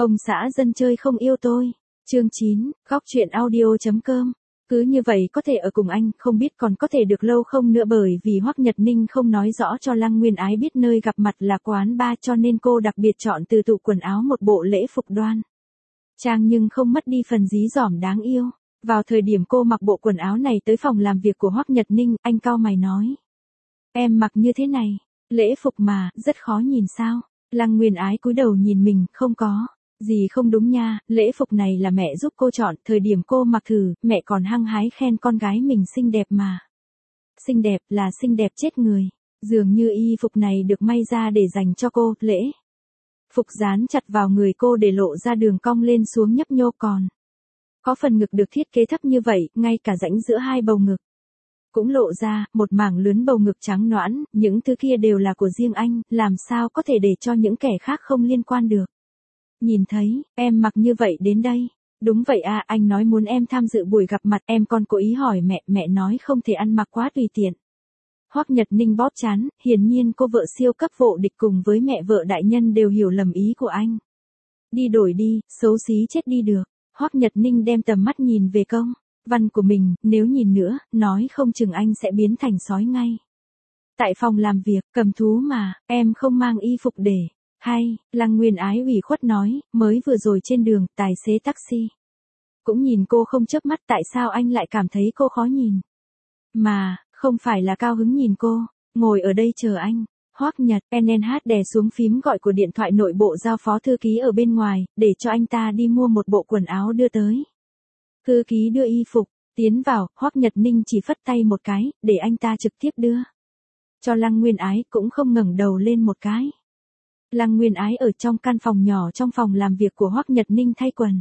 Ông xã dân chơi không yêu tôi. Chương 9, góc truyện audio.com. Cứ như vậy có thể ở cùng anh, không biết còn có thể được lâu không nữa, bởi vì Hoắc Nhật Ninh không nói rõ cho Lăng Nguyên Ái biết nơi gặp mặt là quán bar, cho nên cô đặc biệt chọn từ tủ quần áo một bộ lễ phục đoan trang nhưng không mất đi phần dí dỏm đáng yêu. Vào thời điểm cô mặc bộ quần áo này tới phòng làm việc của Hoắc Nhật Ninh, anh cau mày nói: "Em mặc như thế này, lễ phục mà, rất khó nhìn sao?" Lăng Nguyên Ái cúi đầu nhìn mình, không có gì không đúng nha, lễ phục này là mẹ giúp cô chọn, thời điểm cô mặc thử, mẹ còn hăng hái khen con gái mình xinh đẹp mà. Xinh đẹp là xinh đẹp chết người, dường như y phục này được may ra để dành cho cô, lễ phục dán chặt vào người cô để lộ ra đường cong lên xuống nhấp nhô, còn có phần ngực được thiết kế thấp như vậy, ngay cả rãnh giữa hai bầu ngực cũng lộ ra, một mảng lớn bầu ngực trắng nõn, những thứ kia đều là của riêng anh, làm sao có thể để cho những kẻ khác không liên quan được. Nhìn thấy, em mặc như vậy đến đây. Đúng vậy à, anh nói muốn em tham dự buổi gặp mặt, em còn cố ý hỏi mẹ, mẹ nói không thể ăn mặc quá tùy tiện. Hoắc Nhật Ninh bóp trán, hiển nhiên cô vợ siêu cấp vô địch cùng với mẹ vợ đại nhân đều hiểu lầm ý của anh. Đi đổi đi, xấu xí chết đi được. Hoắc Nhật Ninh đem tầm mắt nhìn về công văn của mình, nếu nhìn nữa, nói không chừng anh sẽ biến thành sói ngay. Tại phòng làm việc, cầm thú mà, em không mang y phục để. Hay, Lăng Nguyên Ái ủy khuất nói, mới vừa rồi trên đường, tài xế taxi cũng nhìn cô không chớp mắt, tại sao anh lại cảm thấy cô khó nhìn? Mà, không phải là cao hứng nhìn cô, ngồi ở đây chờ anh. Hoắc Nhật, NNH đè xuống phím gọi của điện thoại nội bộ, giao phó thư ký ở bên ngoài, để cho anh ta đi mua một bộ quần áo đưa tới. Thư ký đưa y phục, tiến vào, Hoắc Nhật Ninh chỉ phất tay một cái, để anh ta trực tiếp đưa. Cho Lăng Nguyên Ái cũng không ngẩng đầu lên một cái. Lăng Nguyên Ái ở trong căn phòng nhỏ trong phòng làm việc của Hoắc Nhật Ninh thay quần.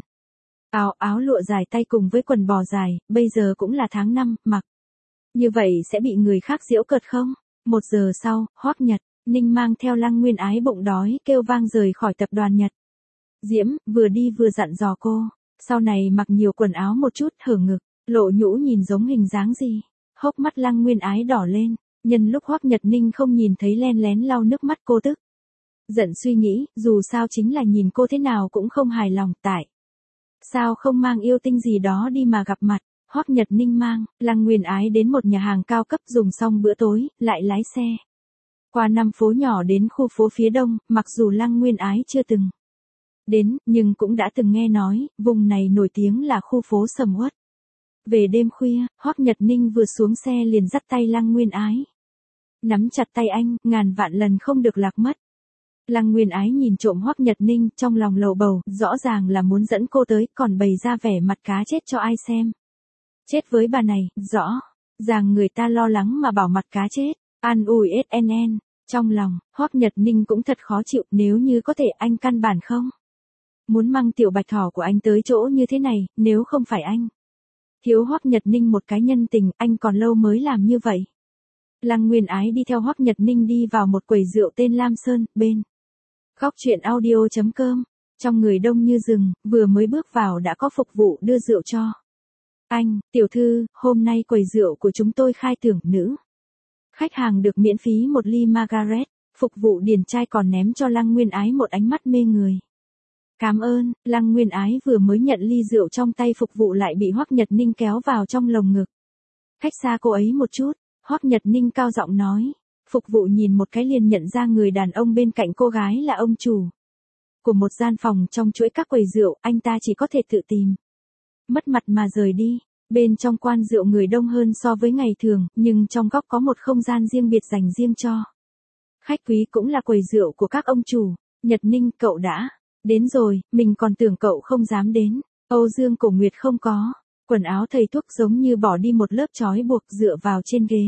Áo lụa dài tay cùng với quần bò dài, bây giờ cũng là tháng 5, mặc như vậy sẽ bị người khác giễu cợt không? 1 giờ sau, Hoắc Nhật Ninh mang theo Lăng Nguyên Ái bụng đói kêu vang rời khỏi tập đoàn Nhật Diễm, vừa đi vừa dặn dò cô, sau này mặc nhiều quần áo một chút, hở ngực, lộ nhũ nhìn giống hình dáng gì. Hốc mắt Lăng Nguyên Ái đỏ lên, nhân lúc Hoắc Nhật Ninh không nhìn thấy len lén lau nước mắt, cô tức giận suy nghĩ, dù sao chính là nhìn cô thế nào cũng không hài lòng, tại sao không mang yêu tinh gì đó đi mà gặp mặt. Hoắc Nhật Ninh mang Lăng Nguyên Ái đến một nhà hàng cao cấp, dùng xong bữa tối, lại lái xe qua 5 phố nhỏ đến khu phố phía đông, mặc dù Lăng Nguyên Ái chưa từng đến, nhưng cũng đã từng nghe nói, vùng này nổi tiếng là khu phố sầm uất. Về đêm khuya, Hoắc Nhật Ninh vừa xuống xe liền dắt tay Lăng Nguyên Ái. Nắm chặt tay anh, ngàn vạn lần không được lạc mất. Lăng Nguyên Ái nhìn trộm Hoắc Nhật Ninh, trong lòng lầu bầu, rõ ràng là muốn dẫn cô tới, còn bày ra vẻ mặt cá chết cho ai xem. Chết với bà này, rõ ràng người ta lo lắng mà bảo mặt cá chết, an ủi SNN. Trong lòng, Hoắc Nhật Ninh cũng thật khó chịu, nếu như có thể anh căn bản không muốn mang tiểu bạch thỏ của anh tới chỗ như thế này, nếu không phải anh thiếu Hoắc Nhật Ninh một cái nhân tình, anh còn lâu mới làm như vậy. Lăng Nguyên Ái đi theo Hoắc Nhật Ninh đi vào một quầy rượu tên Lam Sơn, bên góc truyện audio.com. Trong người đông như rừng, vừa mới bước vào đã có phục vụ đưa rượu cho. Anh, tiểu thư, hôm nay quầy rượu của chúng tôi khai thưởng nữ khách hàng được miễn phí một ly Margaret. Phục vụ điển trai còn ném cho Lăng Nguyên Ái một ánh mắt mê người. Cảm ơn. Lăng Nguyên Ái vừa mới nhận ly rượu trong tay phục vụ lại bị Hoắc Nhật Ninh kéo vào trong lồng ngực. Cách xa cô ấy một chút, Hoắc Nhật Ninh cao giọng nói. Phục vụ nhìn một cái liền nhận ra người đàn ông bên cạnh cô gái là ông chủ của một gian phòng trong chuỗi các quầy rượu, anh ta chỉ có thể tự tìm mất mặt mà rời đi. Bên trong quán rượu người đông hơn so với ngày thường, nhưng trong góc có một không gian riêng biệt dành riêng cho khách quý, cũng là quầy rượu của các ông chủ. Nhật Ninh, cậu đã đến rồi, mình còn tưởng cậu không dám đến. Âu Dương Cổ Nguyệt không có quần áo thầy thuốc, giống như bỏ đi một lớp trói buộc, dựa vào trên ghế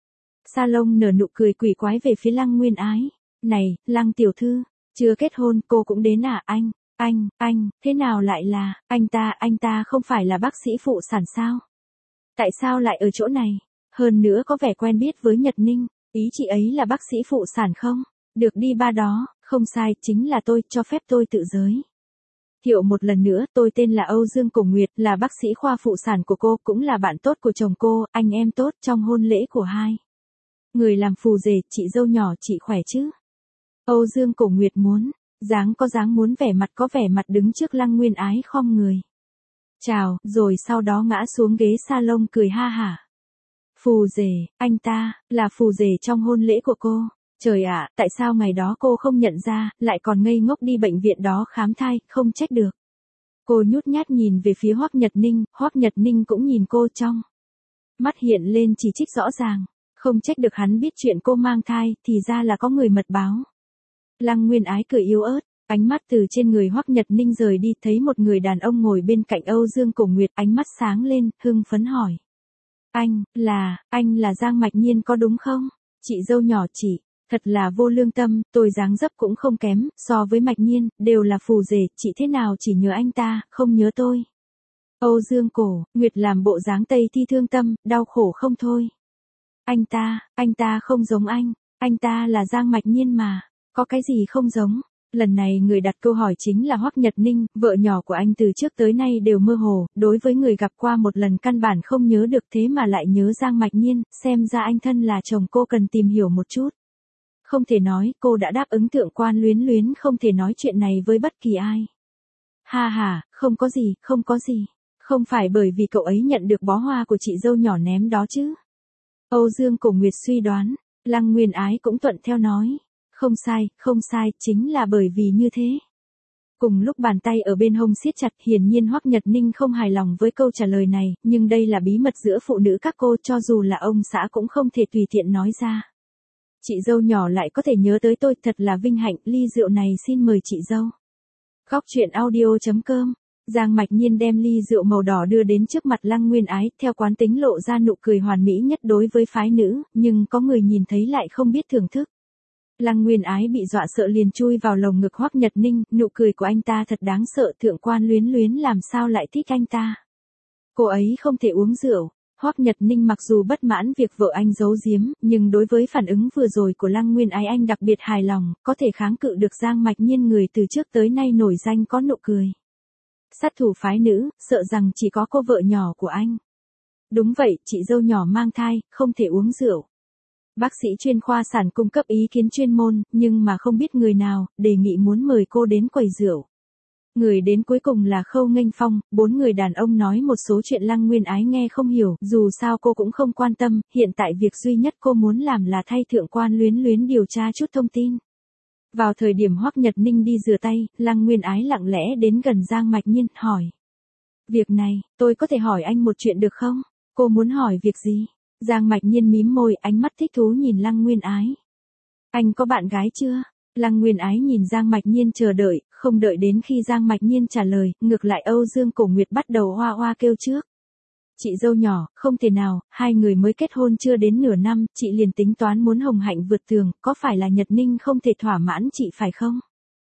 salon nở nụ cười quỷ quái về phía Lăng Nguyên Ái. Này, Lăng tiểu thư, chưa kết hôn, cô cũng đến à? Anh, thế nào lại là, anh ta không phải là bác sĩ phụ sản sao? Tại sao lại ở chỗ này? Hơn nữa có vẻ quen biết với Nhật Ninh, ý chị ấy là bác sĩ phụ sản không? Được đi ba đó, không sai, chính là tôi, cho phép tôi tự giới thiệu một lần nữa, tôi tên là Âu Dương Cổ Nguyệt, là bác sĩ khoa phụ sản của cô, cũng là bạn tốt của chồng cô, anh em tốt trong hôn lễ của hai người làm phù rể. Chị dâu nhỏ chị khỏe chứ? Âu Dương Cổ Nguyệt muốn Dáng có dáng muốn vẻ mặt có vẻ mặt đứng trước Lăng Nguyên Ái khom người. Chào, rồi sau đó ngã xuống ghế salon cười ha hả. Phù rể, anh ta, là phù rể trong hôn lễ của cô. Trời ạ, tại sao ngày đó cô không nhận ra, lại còn ngây ngốc đi bệnh viện đó khám thai, không trách được. Cô nhút nhát nhìn về phía Hoắc Nhật Ninh cũng nhìn cô trong. Mắt hiện lên chỉ trích rõ ràng, không trách được hắn biết chuyện cô mang thai, thì ra là có người mật báo. Lăng Nguyên Ái cười yếu ớt, ánh mắt từ trên người Hoắc Nhật Ninh rời đi, thấy một người đàn ông ngồi bên cạnh Âu Dương Cổ Nguyệt, ánh mắt sáng lên, hưng phấn hỏi. Anh là Giang Mạch Nhiên có đúng không? Chị dâu nhỏ chị, thật là vô lương tâm, tôi dáng dấp cũng không kém, so với Mạch Nhiên, đều là phù rể, chị thế nào chỉ nhớ anh ta, không nhớ tôi. Âu Dương Cổ Nguyệt làm bộ dáng Tây Thi thương tâm, đau khổ không thôi. Anh ta không giống anh ta là Giang Mạch Nhiên mà, có cái gì không giống? Lần này người đặt câu hỏi chính là Hoắc Nhật Ninh, vợ nhỏ của anh từ trước tới nay đều mơ hồ, đối với người gặp qua một lần căn bản không nhớ được, thế mà lại nhớ Giang Mạch Nhiên, xem ra anh thân là chồng cô cần tìm hiểu một chút. Không thể nói, cô đã đáp ứng Thượng Quan Luyến, không thể nói chuyện này với bất kỳ ai. Ha ha, không có gì, không phải bởi vì cậu ấy nhận được bó hoa của chị dâu nhỏ ném đó chứ. Âu Dương Cổ Nguyệt suy đoán, Lăng Nguyên Ái cũng thuận theo nói. Không sai, chính là bởi vì như thế. Cùng lúc bàn tay ở bên hông siết chặt, hiển nhiên Hoắc Nhật Ninh không hài lòng với câu trả lời này, nhưng đây là bí mật giữa phụ nữ các cô, cho dù là ông xã cũng không thể tùy tiện nói ra. Chị dâu nhỏ lại có thể nhớ tới tôi, thật là vinh hạnh, ly rượu này xin mời chị dâu. Góc truyện audio.com. Giang Mạch Nhiên đem ly rượu màu đỏ đưa đến trước mặt Lăng Nguyên Ái, theo quán tính lộ ra nụ cười hoàn mỹ nhất đối với phái nữ, nhưng có người nhìn thấy lại không biết thưởng thức. Lăng Nguyên Ái bị dọa sợ liền chui vào lồng ngực Hoắc Nhật Ninh, nụ cười của anh ta thật đáng sợ, Thượng Quan Luyến làm sao lại thích anh ta. Cô ấy không thể uống rượu. Hoắc Nhật Ninh mặc dù bất mãn việc vợ anh giấu giếm, nhưng đối với phản ứng vừa rồi của Lăng Nguyên Ái anh đặc biệt hài lòng, có thể kháng cự được Giang Mạch Nhiên người từ trước tới nay nổi danh có nụ cười. Sát thủ phái nữ, sợ rằng chỉ có cô vợ nhỏ của anh. Đúng vậy, chị dâu nhỏ mang thai, không thể uống rượu. Bác sĩ chuyên khoa sản cung cấp ý kiến chuyên môn, nhưng mà không biết người nào, đề nghị muốn mời cô đến quầy rượu. Người đến cuối cùng là Khâu Nghênh Phong, 4 người đàn ông nói một số chuyện Lăng Nguyên Ái nghe không hiểu, dù sao cô cũng không quan tâm, hiện tại việc duy nhất cô muốn làm là thay Thượng Quan Luyến điều tra chút thông tin. Vào thời điểm Hoắc Nhật Ninh đi rửa tay, Lăng Nguyên Ái lặng lẽ đến gần Giang Mạch Nhiên, hỏi. Việc này, tôi có thể hỏi anh một chuyện được không? Cô muốn hỏi việc gì? Giang Mạch Nhiên mím môi, ánh mắt thích thú nhìn Lăng Nguyên Ái. Anh có bạn gái chưa? Lăng Nguyên Ái nhìn Giang Mạch Nhiên chờ đợi, không đợi đến khi Giang Mạch Nhiên trả lời, ngược lại Âu Dương Cổ Nguyệt bắt đầu hoa hoa kêu trước. Chị dâu nhỏ, không thể nào, hai người mới kết hôn chưa đến nửa năm, chị liền tính toán muốn hồng hạnh vượt tường, có phải là Nhật Ninh không thể thỏa mãn chị phải không?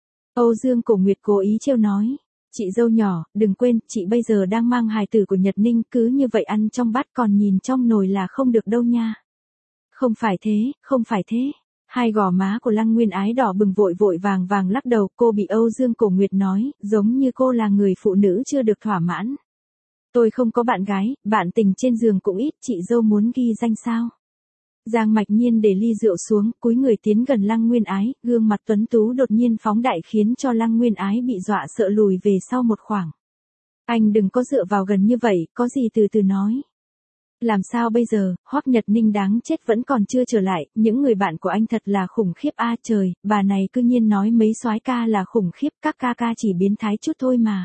Âu Dương Cổ Nguyệt cố ý trêu nói. Chị dâu nhỏ, đừng quên, chị bây giờ đang mang hài tử của Nhật Ninh, cứ như vậy ăn trong bát còn nhìn trong nồi là không được đâu nha. Không phải thế. Hai gò má của Lăng Nguyên Ái đỏ bừng, vội vàng lắc đầu, cô bị Âu Dương Cổ Nguyệt nói, giống như cô là người phụ nữ chưa được thỏa mãn. Tôi không có bạn gái, bạn tình trên giường cũng ít, chị dâu muốn ghi danh sao? Giang Mạch Nhiên để ly rượu xuống, cúi người tiến gần Lăng Nguyên Ái, gương mặt tuấn tú đột nhiên phóng đại khiến cho Lăng Nguyên Ái bị dọa sợ lùi về sau một khoảng. Anh đừng có dựa vào gần như vậy, có gì từ từ nói. Làm sao bây giờ, Hoắc Nhật Ninh đáng chết vẫn còn chưa trở lại, những người bạn của anh thật là khủng khiếp a trời, bà này cư nhiên nói mấy soái ca là khủng khiếp, các ca chỉ biến thái chút thôi mà.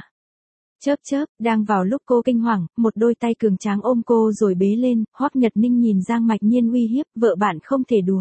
Chớp, đang vào lúc cô kinh hoàng, một đôi tay cường tráng ôm cô rồi bế lên, Hoắc Nhật Ninh nhìn Giang Mạch Nhiên uy hiếp, vợ bạn không thể đùa.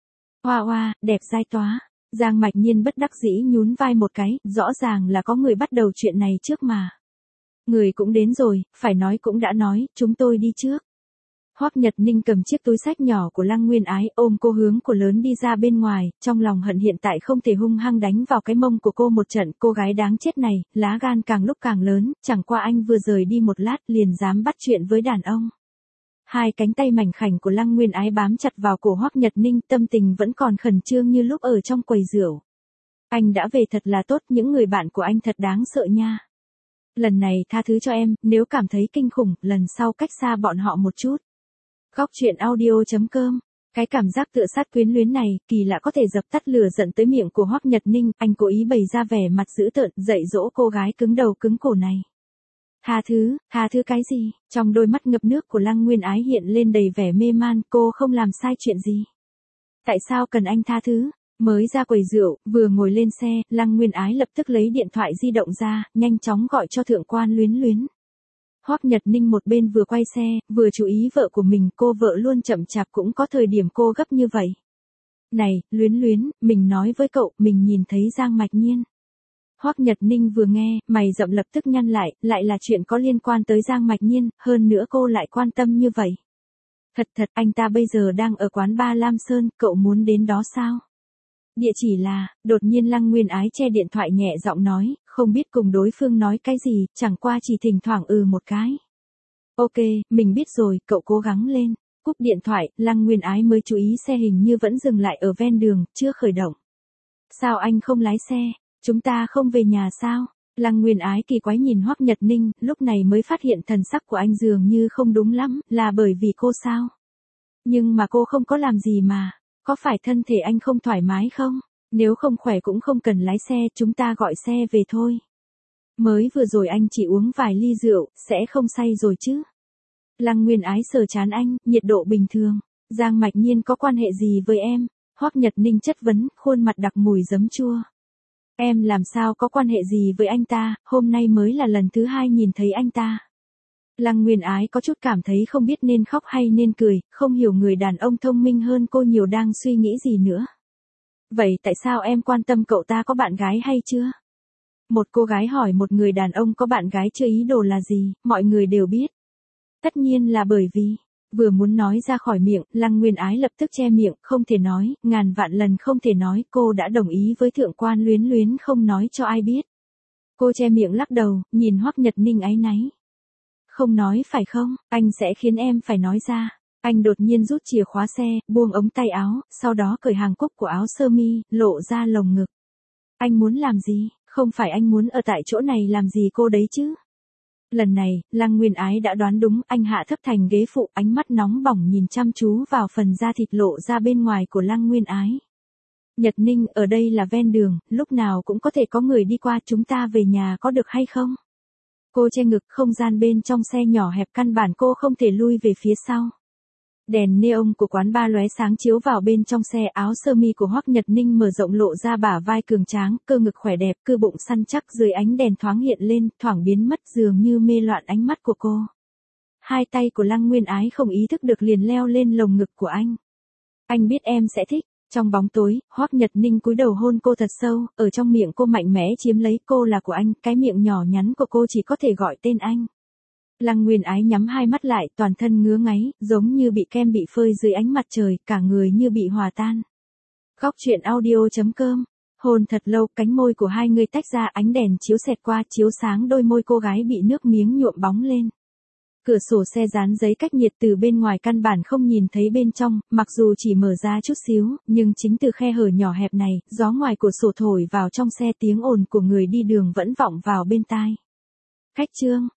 Hoa, đẹp dai tóa. Giang Mạch Nhiên bất đắc dĩ nhún vai một cái, rõ ràng là có người bắt đầu chuyện này trước mà. Người cũng đến rồi, phải nói cũng đã nói, chúng tôi đi trước. Hoắc Nhật Ninh cầm chiếc túi xách nhỏ của Lăng Nguyên Ái, ôm cô hướng của lớn đi ra bên ngoài, trong lòng hận hiện tại không thể hung hăng đánh vào cái mông của cô một trận, cô gái đáng chết này, lá gan càng lúc càng lớn, chẳng qua anh vừa rời đi một lát liền dám bắt chuyện với đàn ông. Hai cánh tay mảnh khảnh của Lăng Nguyên Ái bám chặt vào cổ Hoắc Nhật Ninh, tâm tình vẫn còn khẩn trương như lúc ở trong quầy rượu. Anh đã về thật là tốt, những người bạn của anh thật đáng sợ nha. Lần này tha thứ cho em, nếu cảm thấy kinh khủng, lần sau cách xa bọn họ một chút. Góc truyện audio.com Cái cảm giác tựa sát quyến luyến này, kỳ lạ có thể dập tắt lửa giận tới miệng của Hoắc Nhật Ninh, anh cố ý bày ra vẻ mặt dữ tợn, dạy dỗ cô gái cứng đầu cứng cổ này. Tha thứ cái gì? Trong đôi mắt ngập nước của Lăng Nguyên Ái hiện lên đầy vẻ mê man, cô không làm sai chuyện gì. Tại sao cần anh tha thứ? Mới ra quầy rượu, vừa ngồi lên xe, Lăng Nguyên Ái lập tức lấy điện thoại di động ra, nhanh chóng gọi cho thượng quan Luyến Luyến. Hoắc Nhật Ninh một bên vừa quay xe, vừa chú ý vợ của mình, cô vợ luôn chậm chạp cũng có thời điểm cô gấp như vậy. Này, Luyến Luyến, mình nói với cậu, mình nhìn thấy Giang Mạch Nhiên. Hoắc Nhật Ninh vừa nghe, mày rậm lập tức nhăn lại là chuyện có liên quan tới Giang Mạch Nhiên, hơn nữa cô lại quan tâm như vậy. Thật, anh ta bây giờ đang ở quán bar Lam Sơn, cậu muốn đến đó sao? Địa chỉ là, đột nhiên Lăng Nguyên Ái che điện thoại nhẹ giọng nói, không biết cùng đối phương nói cái gì, chẳng qua chỉ thỉnh thoảng một cái. Ok, mình biết rồi, cậu cố gắng lên. Cúp điện thoại, Lăng Nguyên Ái mới chú ý xe hình như vẫn dừng lại ở ven đường, chưa khởi động. Sao anh không lái xe? Chúng ta không về nhà sao? Lăng Nguyên Ái kỳ quái nhìn Hoắc Nhật Ninh, lúc này mới phát hiện thần sắc của anh dường như không đúng lắm, là bởi vì cô sao? Nhưng mà cô không có làm gì mà, có phải thân thể anh không thoải mái không? Nếu không khỏe cũng không cần lái xe, chúng ta gọi xe về thôi. Mới vừa rồi anh chỉ uống vài ly rượu, sẽ không say rồi chứ? Lăng Nguyên Ái sờ trán anh, nhiệt độ bình thường. Giang Mạch Nhiên có quan hệ gì với em? Hoắc Nhật Ninh chất vấn, khuôn mặt đặc mùi giấm chua. Em làm sao có quan hệ gì với anh ta, hôm nay mới là lần thứ 2 nhìn thấy anh ta. Lăng Nguyên Ái có chút cảm thấy không biết nên khóc hay nên cười, không hiểu người đàn ông thông minh hơn cô nhiều đang suy nghĩ gì nữa. Vậy tại sao em quan tâm cậu ta có bạn gái hay chưa? Một cô gái hỏi một người đàn ông có bạn gái chưa ý đồ là gì, mọi người đều biết. Tất nhiên là bởi vì, vừa muốn nói ra khỏi miệng, Lăng Nguyên Ái lập tức che miệng, không thể nói, ngàn vạn lần không thể nói, cô đã đồng ý với thượng quan Luyến Luyến không nói cho ai biết. Cô che miệng lắc đầu, nhìn Hoắc Nhật Ninh áy náy. Không nói phải không, anh sẽ khiến em phải nói ra. Anh đột nhiên rút chìa khóa xe, buông ống tay áo, sau đó cởi hàng cúc của áo sơ mi, lộ ra lồng ngực. Anh muốn làm gì, không phải anh muốn ở tại chỗ này làm gì cô đấy chứ. Lần này, Lăng Nguyên Ái đã đoán đúng, anh hạ thấp thành ghế phụ, ánh mắt nóng bỏng nhìn chăm chú vào phần da thịt lộ ra bên ngoài của Lăng Nguyên Ái. Nhật Ninh, ở đây là ven đường, lúc nào cũng có thể có người đi qua, chúng ta về nhà có được hay không? Cô che ngực, không gian bên trong xe nhỏ hẹp, căn bản cô không thể lui về phía sau. Đèn neon của quán bar lóe sáng chiếu vào bên trong xe, áo sơ mi của Hoắc Nhật Ninh mở rộng lộ ra bả vai cường tráng, cơ ngực khỏe đẹp, cơ bụng săn chắc dưới ánh đèn thoáng hiện lên, thoảng biến mất dường như mê loạn ánh mắt của cô. Hai tay của Lăng Nguyên Ái không ý thức được liền leo lên lồng ngực của anh. Anh biết em sẽ thích. Trong bóng tối, Hoắc Nhật Ninh cúi đầu hôn cô thật sâu, ở trong miệng cô mạnh mẽ chiếm lấy, cô là của anh, cái miệng nhỏ nhắn của cô chỉ có thể gọi tên anh. Lăng Nguyên Ái nhắm hai mắt lại, toàn thân ngứa ngáy, giống như bị kem bị phơi dưới ánh mặt trời, cả người như bị hòa tan. Góc truyện audio.com. Hôn thật lâu, cánh môi của hai người tách ra, ánh đèn chiếu xẹt qua, chiếu sáng đôi môi cô gái bị nước miếng nhuộm bóng lên. Cửa sổ xe dán giấy cách nhiệt từ bên ngoài căn bản không nhìn thấy bên trong, mặc dù chỉ mở ra chút xíu, nhưng chính từ khe hở nhỏ hẹp này, gió ngoài cửa sổ thổi vào trong xe, tiếng ồn của người đi đường vẫn vọng vào bên tai. Khách trương,